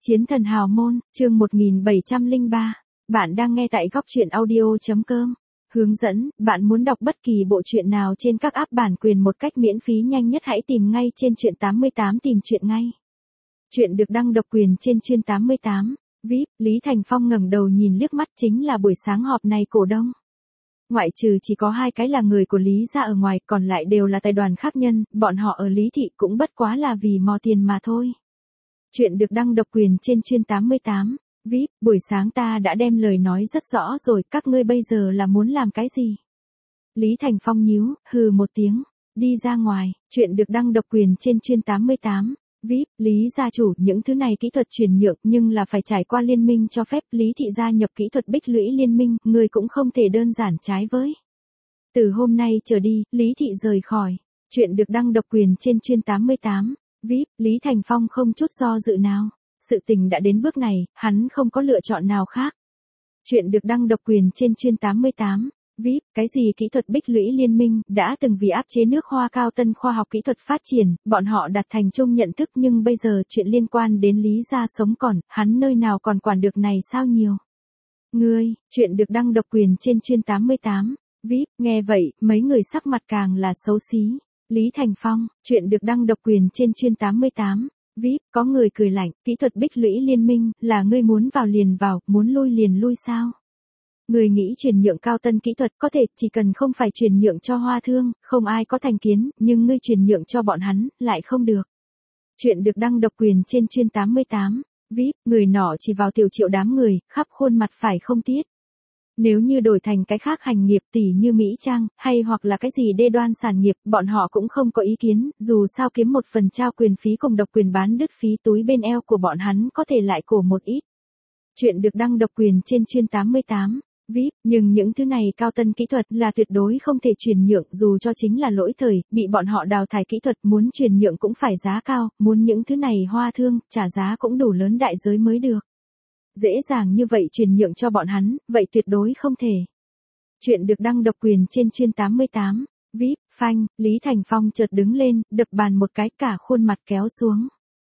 Chiến thần hào môn, chương 1703. Bạn đang nghe tại góc truyện audio.com. Hướng dẫn, bạn muốn đọc bất kỳ bộ truyện nào trên các app bản quyền một cách miễn phí nhanh nhất hãy tìm ngay trên truyện 88 tìm truyện ngay. Truyện được đăng độc quyền trên truyện 88. VIP, Lý Thành Phong ngẩng đầu nhìn liếc mắt chính là buổi sáng họp này cổ đông. Ngoại trừ chỉ có 2 cái là người của Lý gia ở ngoài, còn lại đều là tài đoàn khác nhân, bọn họ ở Lý thị cũng bất quá là vì mò tiền mà thôi. Chuyện được đăng độc quyền trên truyện 88. VIP, buổi sáng ta đã đem lời nói rất rõ rồi, các ngươi bây giờ là muốn làm cái gì? Lý Thành Phong nhíu, hừ một tiếng, đi ra ngoài. Chuyện được đăng độc quyền trên truyện 88. VIP, Lý gia chủ, những thứ này kỹ thuật chuyển nhượng nhưng là phải trải qua liên minh cho phép. Lý thị gia nhập kỹ thuật Bích Lũy liên minh, người cũng không thể đơn giản trái với. Từ hôm nay trở đi, Lý thị rời khỏi. Chuyện được đăng độc quyền trên truyện 88. VIP, Lý Thành Phong không chút do dự nào. Sự tình đã đến bước này, hắn không có lựa chọn nào khác. Chuyện được đăng độc quyền trên truyện 88. VIP, cái gì kỹ thuật Bích Lũy liên minh, đã từng vì áp chế nước Hoa cao tân khoa học kỹ thuật phát triển, bọn họ đặt thành chung nhận thức, nhưng bây giờ chuyện liên quan đến Lý gia sống còn, hắn nơi nào còn quản được này sao nhiều. Ngươi, chuyện được đăng độc quyền trên truyện 88. VIP, nghe vậy, mấy người sắc mặt càng là xấu xí. Lý Thành Phong, chuyện được đăng độc quyền trên truyện 88. VIP, có người cười lạnh, kỹ thuật Bích Lũy liên minh, là ngươi muốn vào liền vào, muốn lui liền lui sao? Người nghĩ chuyển nhượng cao tân kỹ thuật có thể, chỉ cần không phải chuyển nhượng cho Hoa Thương, không ai có thành kiến, nhưng ngươi chuyển nhượng cho bọn hắn, lại không được. Chuyện được đăng độc quyền trên truyện 88. VIP, người nọ chỉ vào Tiểu Triệu đám người, khắp khuôn mặt phải không tiết. Nếu như đổi thành cái khác hành nghiệp tỷ như Mỹ Trang, hay hoặc là cái gì đê đoan sản nghiệp, bọn họ cũng không có ý kiến, dù sao kiếm một phần trao quyền phí cùng độc quyền bán đứt phí túi bên eo của bọn hắn có thể lại cổ một ít. Chuyện được đăng độc quyền trên truyện 88. VIP, nhưng những thứ này cao tân kỹ thuật là tuyệt đối không thể chuyển nhượng, dù cho chính là lỗi thời, bị bọn họ đào thải kỹ thuật, muốn chuyển nhượng cũng phải giá cao, muốn những thứ này Hoa Thương, trả giá cũng đủ lớn đại giới mới được. Dễ dàng như vậy chuyển nhượng cho bọn hắn, vậy tuyệt đối không thể. Chuyện được đăng độc quyền trên truyện 88. VIP, phanh, Lý Thành Phong chợt đứng lên, đập bàn một cái, cả khuôn mặt kéo xuống.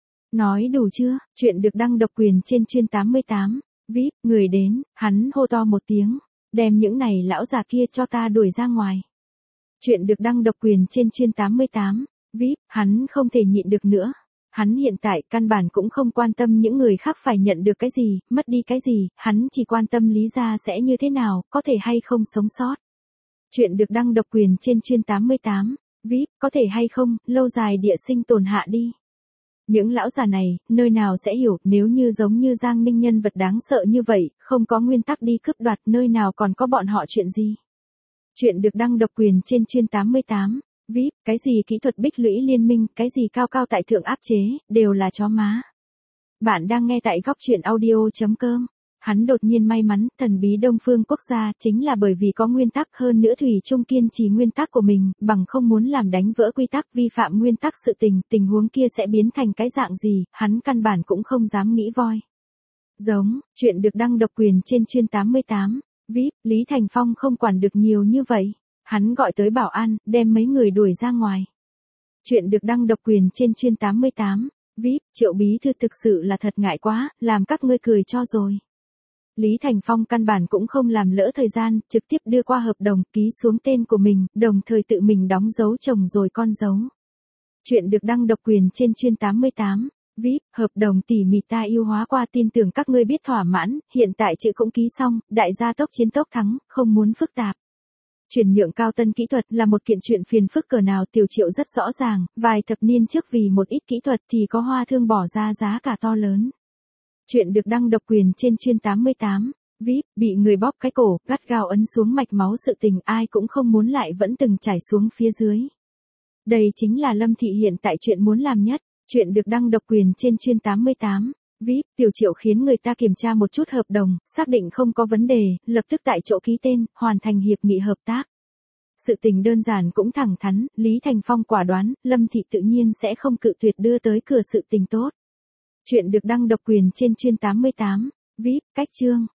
Nói đủ chưa? Chuyện được đăng độc quyền trên truyện 88. VIP, người đến, hắn hô to một tiếng, đem những này lão già kia cho ta đuổi ra ngoài. Chuyện được đăng độc quyền trên truyện 88. VIP, hắn không thể nhịn được nữa. Hắn hiện tại căn bản cũng không quan tâm những người khác phải nhận được cái gì, mất đi cái gì, hắn chỉ quan tâm Lý gia sẽ như thế nào, có thể hay không sống sót. Chuyện được đăng độc quyền trên truyện 88. VIP, có thể hay không, lâu dài địa sinh tồn hạ đi. Những lão già này, nơi nào sẽ hiểu, nếu như giống như Giang Ninh nhân vật đáng sợ như vậy, không có nguyên tắc đi cướp đoạt, nơi nào còn có bọn họ chuyện gì. Chuyện được đăng độc quyền trên truyện 88. VIP, cái gì kỹ thuật Bích Lũy liên minh, cái gì cao cao tại thượng áp chế, đều là chó má. Bạn đang nghe tại góc truyện audio.com. Hắn đột nhiên may mắn, thần bí Đông Phương Quốc gia, chính là bởi vì có nguyên tắc, hơn nữa thủy chung kiên trì nguyên tắc của mình, bằng không muốn làm đánh vỡ quy tắc, vi phạm nguyên tắc sự tình, tình huống kia sẽ biến thành cái dạng gì, hắn căn bản cũng không dám nghĩ voi. Giống, chuyện được đăng độc quyền trên truyện 88. VIP, Lý Thành Phong không quản được nhiều như vậy. Hắn gọi tới bảo an, đem mấy người đuổi ra ngoài. Chuyện được đăng độc quyền trên truyện 88. VIP, Triệu bí thư thực sự là thật ngại quá, làm các ngươi cười cho rồi. Lý Thành Phong căn bản cũng không làm lỡ thời gian, trực tiếp đưa qua hợp đồng, ký xuống tên của mình, đồng thời tự mình đóng dấu chồng rồi con dấu. Chuyện được đăng độc quyền trên truyện 88. VIP, hợp đồng tỉ mỉ ta yêu hóa qua, tin tưởng các ngươi biết thỏa mãn, hiện tại chữ cũng ký xong, đại gia tốc chiến tốc thắng, không muốn phức tạp. Chuyển nhượng cao tân kỹ thuật là một kiện chuyện phiền phức cỡ nào, Tiểu Triệu rất rõ ràng, vài thập niên trước vì một ít kỹ thuật thì có Hoa Thương bỏ ra giá cả to lớn. Chuyện được đăng độc quyền trên truyện 88. VIP, bị người bóp cái cổ, gắt gao ấn xuống mạch máu sự tình, ai cũng không muốn lại vẫn từng chảy xuống phía dưới. Đây chính là Lâm Thị hiện tại chuyện muốn làm nhất. Chuyện được đăng độc quyền trên truyện 88. VIP, Tiểu Triệu khiến người ta kiểm tra một chút hợp đồng, xác định không có vấn đề, lập tức tại chỗ ký tên, hoàn thành hiệp nghị hợp tác. Sự tình đơn giản cũng thẳng thắn, Lý Thành Phong quả đoán, Lâm Thị tự nhiên sẽ không cự tuyệt đưa tới cửa sự tình tốt. Chuyện được đăng độc quyền trên truyện 88. VIP, cách chương.